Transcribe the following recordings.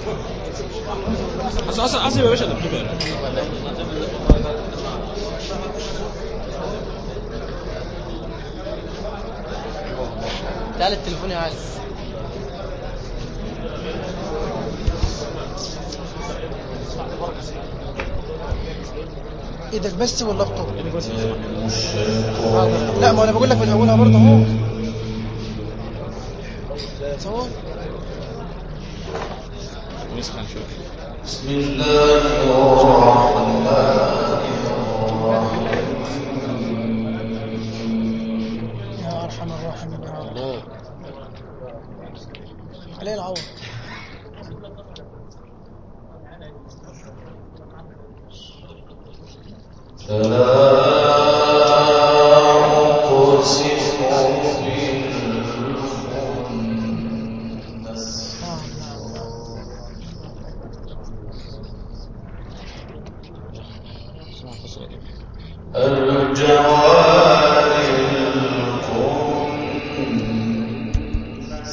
اصلا يا باشا ده بتبقى تعال التليفون يا علي. ايدك بس واللابتوب. لا ما انا بقول لك من اولها برضه اهو. تصور نسخن شوف. بسم الله الرحمن الرحيم. يا ارحم الراحمين يا الله عليه العوض. فلا أقسم بالخنس الجوار الكنس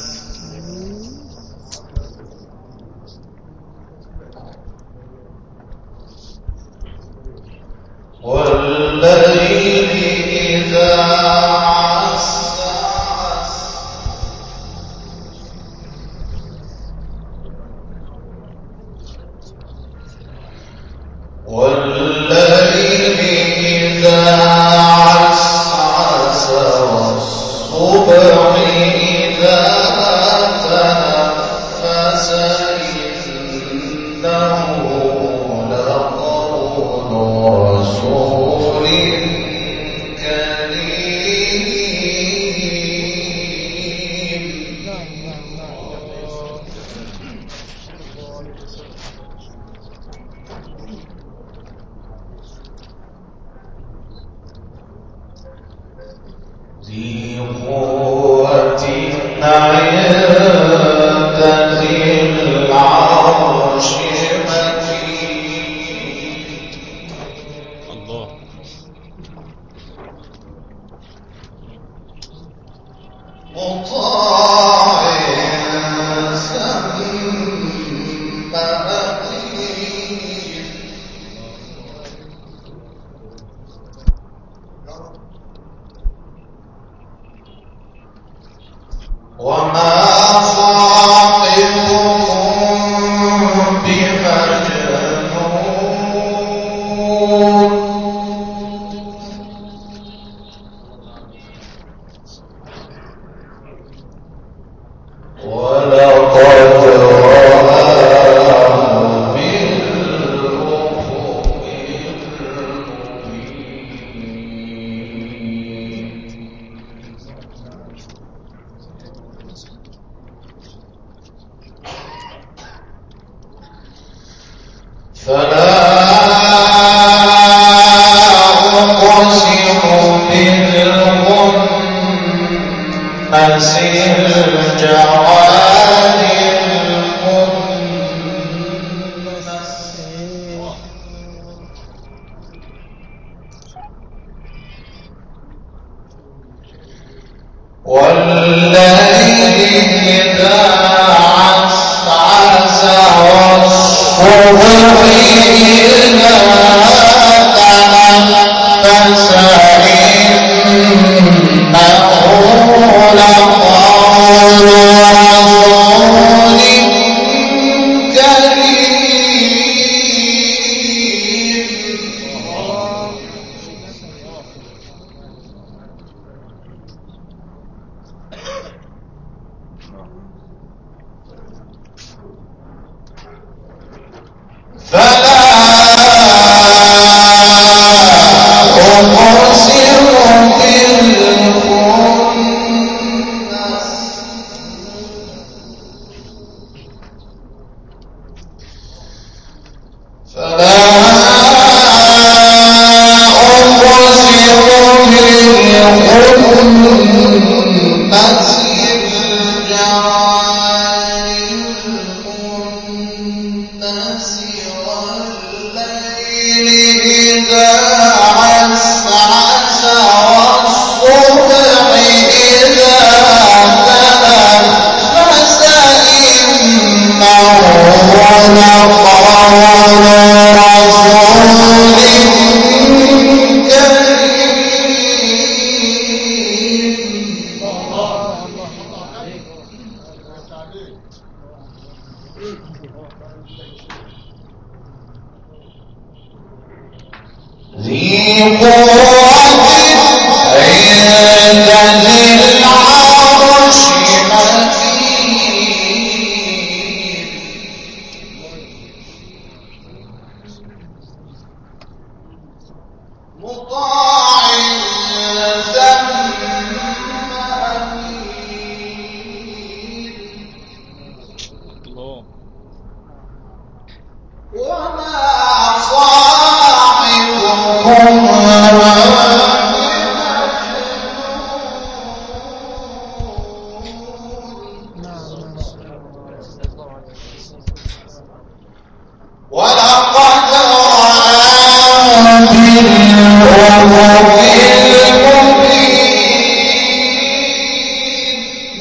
والليل إذا عسعس والليل إذا عسعس والصبح إذا تنفس إنه لقول رسول كريم. ذي قوة عند ذي العرش مكين. الله مطاع ثم أمين. وما صاحبكم بمجنون. ولقد رآه بالأفق المبين. فلا أقسم بالخنس الجوار الكنس والليل إذا عسعس والصبح إذا تنفس إنه لقول رسول الله ذي قوة عند ذي العرش مكين مطاع ثم أمين الله. وما صاحبكم ولقد رآه بالأفق المبين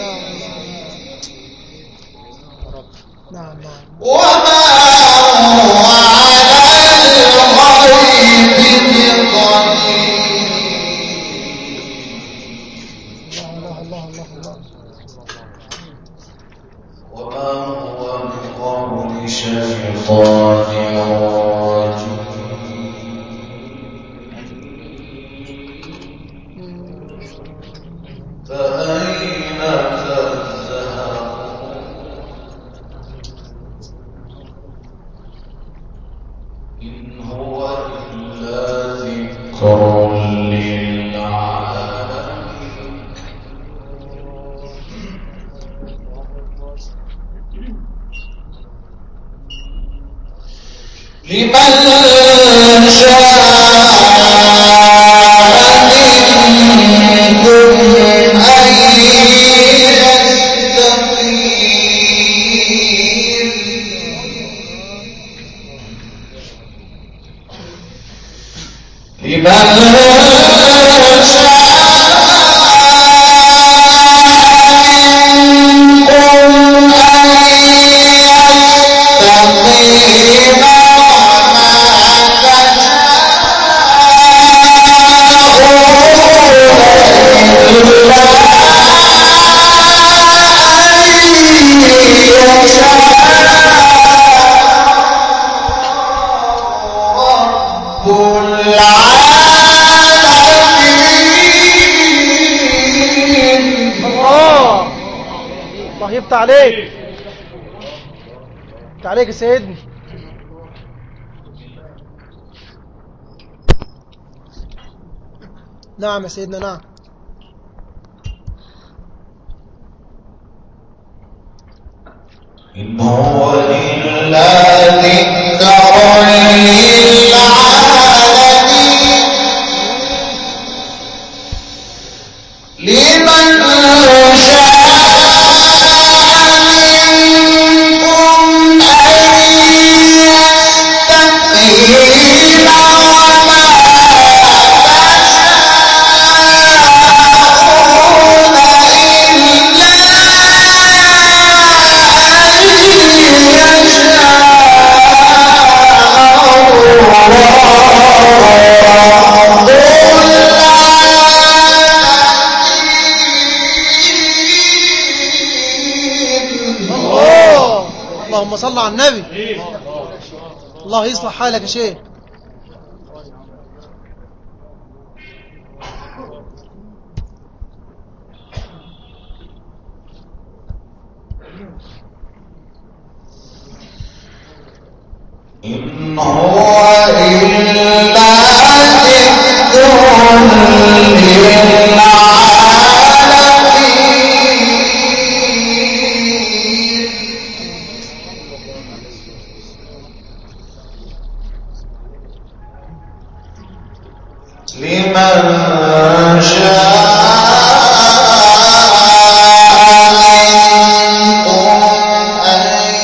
نعم وما هو على الغيب بضنين الله وما هو بقول شيطان رجيم فأين تذهبون إن هو إلا ذكر للعالمين لمن شاء منكم أن يستقيم لمن شاء منكم أن يستقيم الله يفتح عليك. عليك يا سيدنا. نعم يا سيدنا نعم. إن هو إلا ذكر للعالمين لمن شاء منكم أن يستقيم وما تشاءون إلا اللهم صل على النبي. الله يصلح حالك يا شيخ. إن هو إلا ذكر للعالمين لمن شاء منكم أن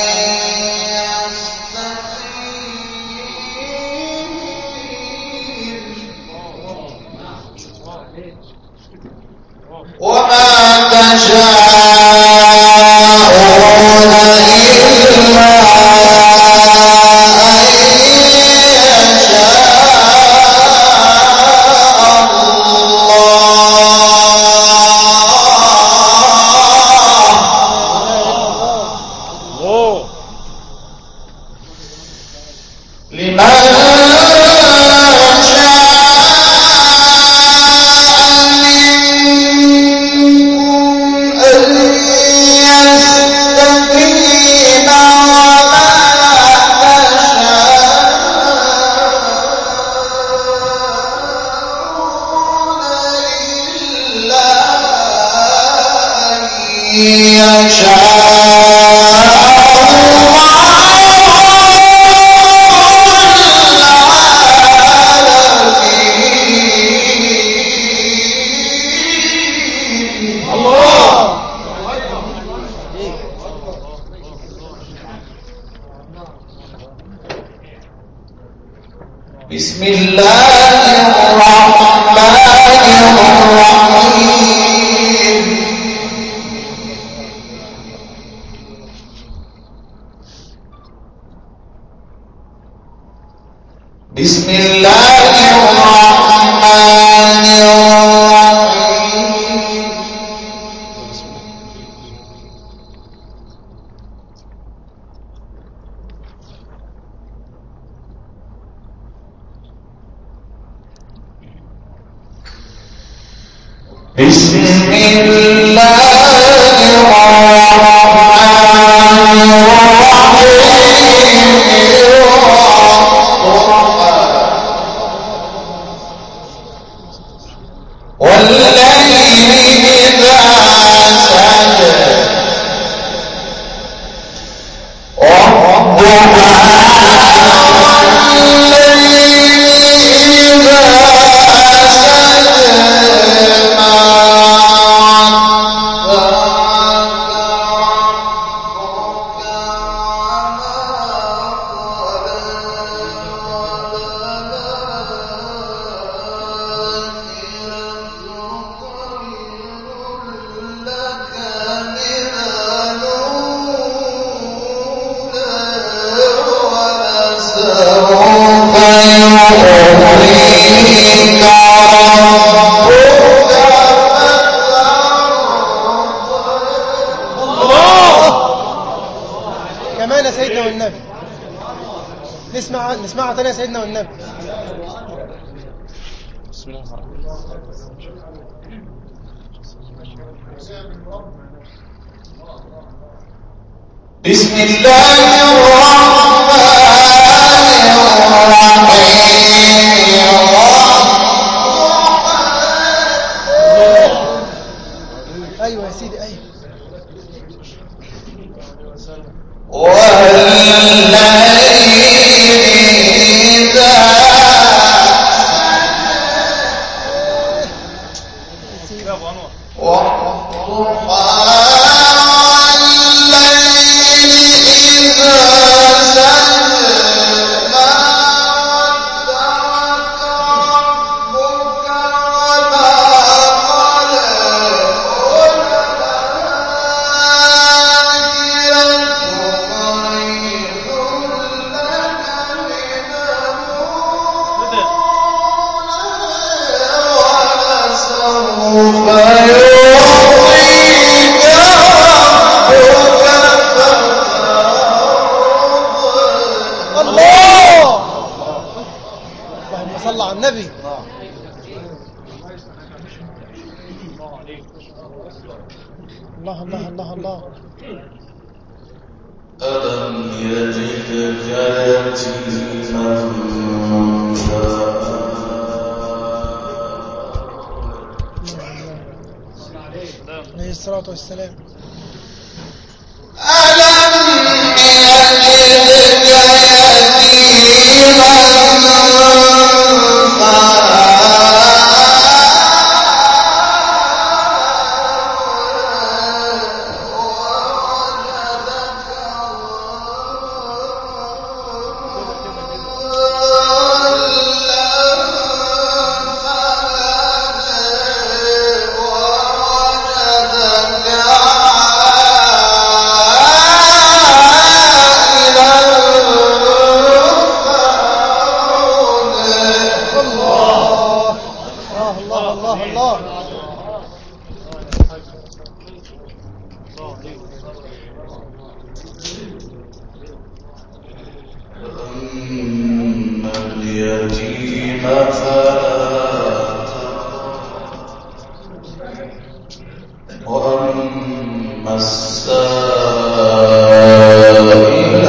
وما تشاءون إلا أن يشاء الله بسم الله الرحمن الرحيم بسم الله الرحمن الرحيم بسم الله الرحمن الرحيم والليل إذا سجى والضحى والليل إذا سجى ما كمان يا سيدنا والنبي. نسمعها تاني يا سيدنا والنبي. بسم الله الرحمن بسم الله الرحمن الرحيم ايوه يا سيدي ايوه. والليل إذا صلى على النبي. الله الله الله الله. ألم يجدك يتيما عليه الصلاة والسلام. ألم يجدك يتيما اليتيم وأما السائل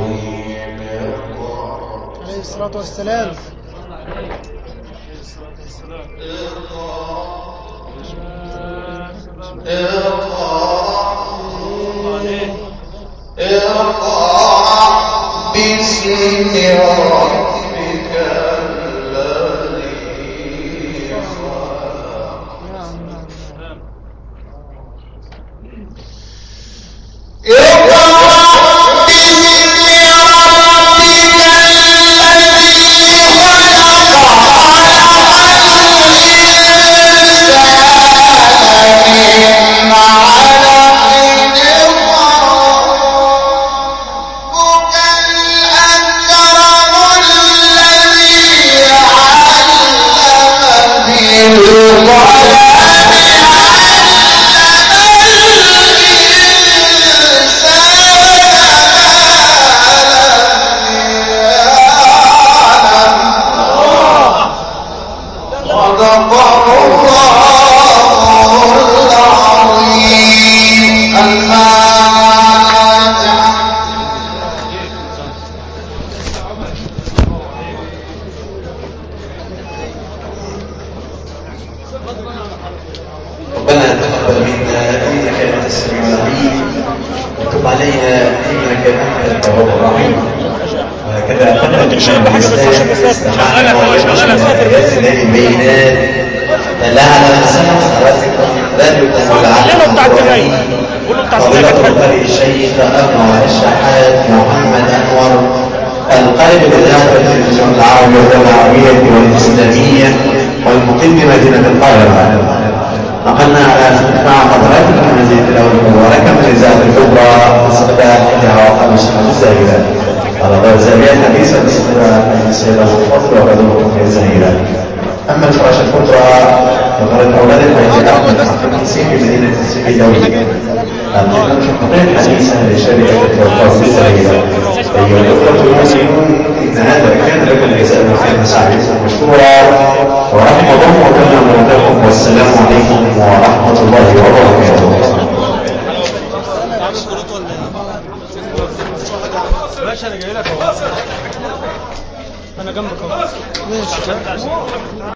عليه الصلاة والسلام. اقرأ باسم ربك الذي الشيخ أنور الشحات محمد أنور القائد بإدارة التلفزيون العربي والدولة العربية والإسلامية والمقيم بمدينة القاهرة. نقلنا على مع حضراتكم هذه التلاوة المباركة من الإذاعة الكبرى باستقبال إحدى وقام الشمال الزاهرة على ضوء الزاوية الحديثة باستقبال السيدة الفضل وغدوة الزاهرة. أما الفراش الكبرى فقالت أولاد الحاج أحمد الحسين في مدينة السبي دولي النظام الحقيقي الحديثة لشركة الفرقاس الزاهرة. أيها الأخوة المسلمون، إن هذا كان لكم جزاء خير سعيكم مشكورا ورحمة الله وبركاته. والسلام عليكم ورحمة الله وبركاته. ماشي انا جاي لك اهو. انا جنبك اهو. ماشي.